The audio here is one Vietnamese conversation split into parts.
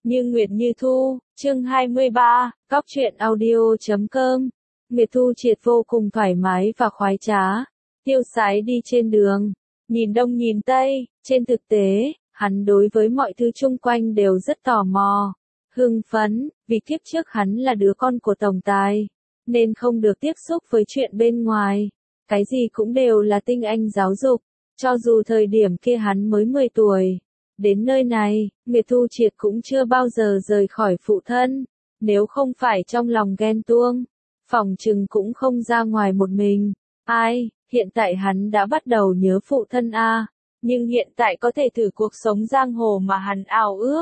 Như Nguyệt như Thu, chương 23, Cóc truyện audio.com. Nguyệt Thu Triệt vô cùng thoải mái và khoái trá, tiêu sái đi trên đường, nhìn đông nhìn tây, trên thực tế, hắn đối với mọi thứ chung quanh đều rất tò mò, hưng phấn, vì kiếp trước hắn là đứa con của tổng tài, nên không được tiếp xúc với chuyện bên ngoài, cái gì cũng đều là tinh anh giáo dục, cho dù thời điểm kia hắn mới 10 tuổi. Đến nơi này, Nguyệt Thu Triệt cũng chưa bao giờ rời khỏi phụ thân, nếu không phải trong lòng ghen tuông, phỏng chừng cũng không ra ngoài một mình. Ai, hiện tại hắn đã bắt đầu nhớ phụ thân a, nhưng hiện tại có thể thử cuộc sống giang hồ mà hắn ao ước.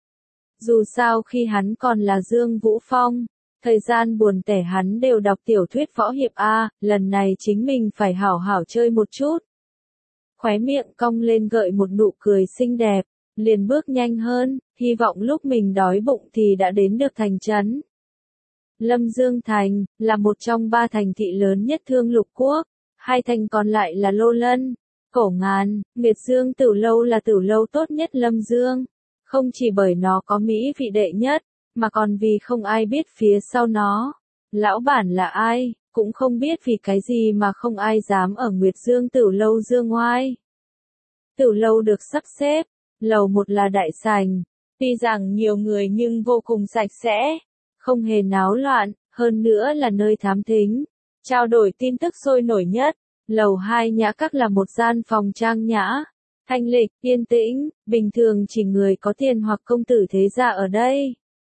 Dù sao khi hắn còn là Dương Vũ Phong, thời gian buồn tẻ hắn đều đọc tiểu thuyết võ hiệp a, lần này chính mình phải hảo hảo chơi một chút. Khóe miệng cong lên gợi một nụ cười xinh đẹp, liền bước nhanh hơn, hy vọng lúc mình đói bụng thì đã đến được thành trấn. Lâm Dương Thành, là một trong 3 thành thị lớn nhất Thương Lục Quốc, 2 thành còn lại là Lô Lân, Cổ Ngàn, Miệt Dương Tử Lâu là tử lâu tốt nhất Lâm Dương. Không chỉ bởi nó có mỹ vị đệ nhất, mà còn vì không ai biết phía sau nó. Lão bản là ai, cũng không biết vì cái gì mà không ai dám ở Nguyệt Dương Tử Lâu dương ngoai. Tử Lâu được sắp xếp, lầu 1 là đại sảnh, tuy rằng nhiều người nhưng vô cùng sạch sẽ, không hề náo loạn, hơn nữa là nơi thám thính, trao đổi tin tức sôi nổi nhất. Lầu 2 nhã các là một gian phòng trang nhã, thanh lịch, yên tĩnh, bình thường chỉ người có tiền hoặc công tử thế gia ở đây.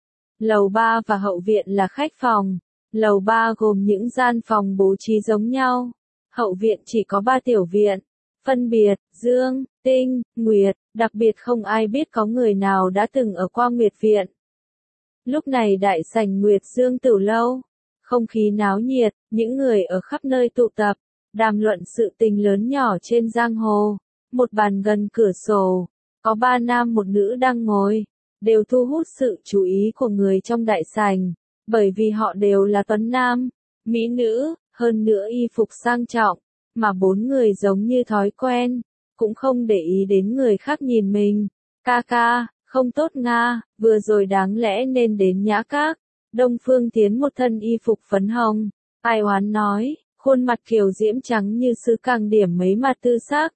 Lầu 3 và hậu viện là khách phòng, lầu 3 gồm những gian phòng bố trí giống nhau, hậu viện chỉ có 3 tiểu viện, phân biệt, Dương, Tinh, Nguyệt, đặc biệt không ai biết có người nào đã từng ở qua Nguyệt viện. Lúc này đại sảnh Nguyệt Dương Tử Lâu, không khí náo nhiệt, những người ở khắp nơi tụ tập, đàm luận sự tình lớn nhỏ trên giang hồ. Một bàn gần cửa sổ, có 3 nam một nữ đang ngồi, đều thu hút sự chú ý của người trong đại sảnh, bởi vì họ đều là tuấn nam, mỹ nữ, hơn nữa y phục sang trọng, mà 4 người giống như thói quen, cũng không để ý đến người khác nhìn mình. Ca ca, không tốt nga, vừa rồi đáng lẽ nên đến nhã các. Đông Phương Tiến một thân y phục phấn hồng, ai oán nói, khuôn mặt kiều diễm trắng như sứ càng điểm mấy mà tư sắc.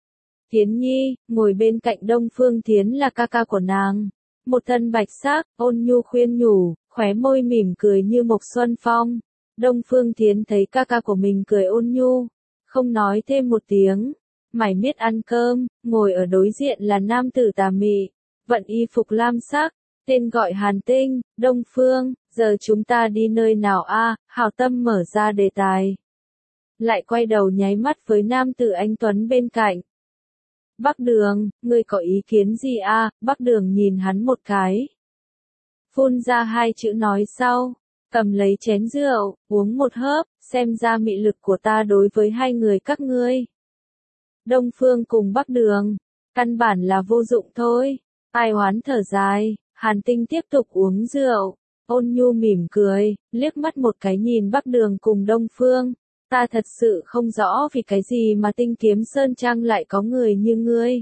Tiến Nhi, ngồi bên cạnh Đông Phương Tiến là ca ca của nàng, một thân bạch sắc, ôn nhu khuyên nhủ, khóe môi mỉm cười như một xuân phong. Đông Phương Tiến thấy ca ca của mình cười ôn nhu, không nói thêm một tiếng, mải miết ăn cơm, ngồi ở đối diện là nam tử tà mị, vận y phục lam sắc, tên gọi Hàn Tinh. Đông Phương, giờ chúng ta đi nơi nào a? Hảo tâm mở ra đề tài. Lại quay đầu nháy mắt với nam tử anh tuấn bên cạnh. Bắc Đường, ngươi có ý kiến gì a? Bắc Đường nhìn hắn một cái, phun ra 2 chữ nói sau, cầm lấy chén rượu, uống một hớp, xem ra mị lực của ta đối với 2 người các ngươi. Đông Phương cùng Bắc Đường, căn bản là vô dụng thôi. Ai oán thở dài, Hàn Tinh tiếp tục uống rượu, ôn nhu mỉm cười, liếc mắt một cái nhìn Bắc Đường cùng Đông Phương. Ta thật sự không rõ vì cái gì mà Tinh Kiếm Sơn Trang lại có người như ngươi.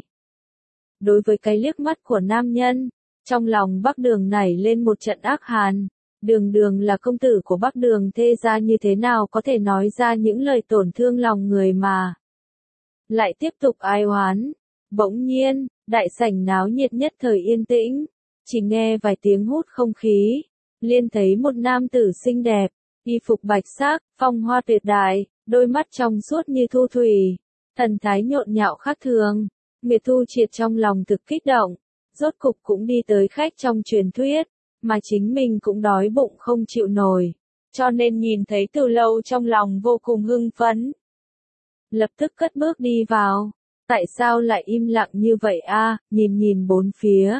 Đối với cái liếc mắt của nam nhân, trong lòng Bắc Đường nảy lên một trận ác hàn. Đường Đường là công tử của Bắc Đường thê gia, như thế nào có thể nói ra những lời tổn thương lòng người mà. Lại tiếp tục ai oán. Bỗng nhiên, đại sảnh náo nhiệt nhất thời yên tĩnh, chỉ nghe vài tiếng hút không khí, liền thấy một nam tử xinh đẹp, y phục bạch sắc, phong hoa tuyệt đại, đôi mắt trong suốt như thu thủy, thần thái nhộn nhạo khác thường. Nguyệt Thu Triệt trong lòng thực kích động, rốt cục cũng đi tới khách trong truyền thuyết, mà chính mình cũng đói bụng không chịu nổi, cho nên nhìn thấy từ lâu trong lòng vô cùng hưng phấn. Lập tức cất bước đi vào. Tại sao lại im lặng như vậy a? Nhìn nhìn bốn phía.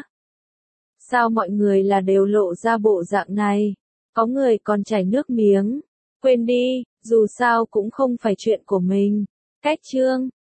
Sao mọi người là đều lộ ra bộ dạng này? Có người còn chảy nước miếng. Quên đi, dù sao cũng không phải chuyện của mình. Cách chương,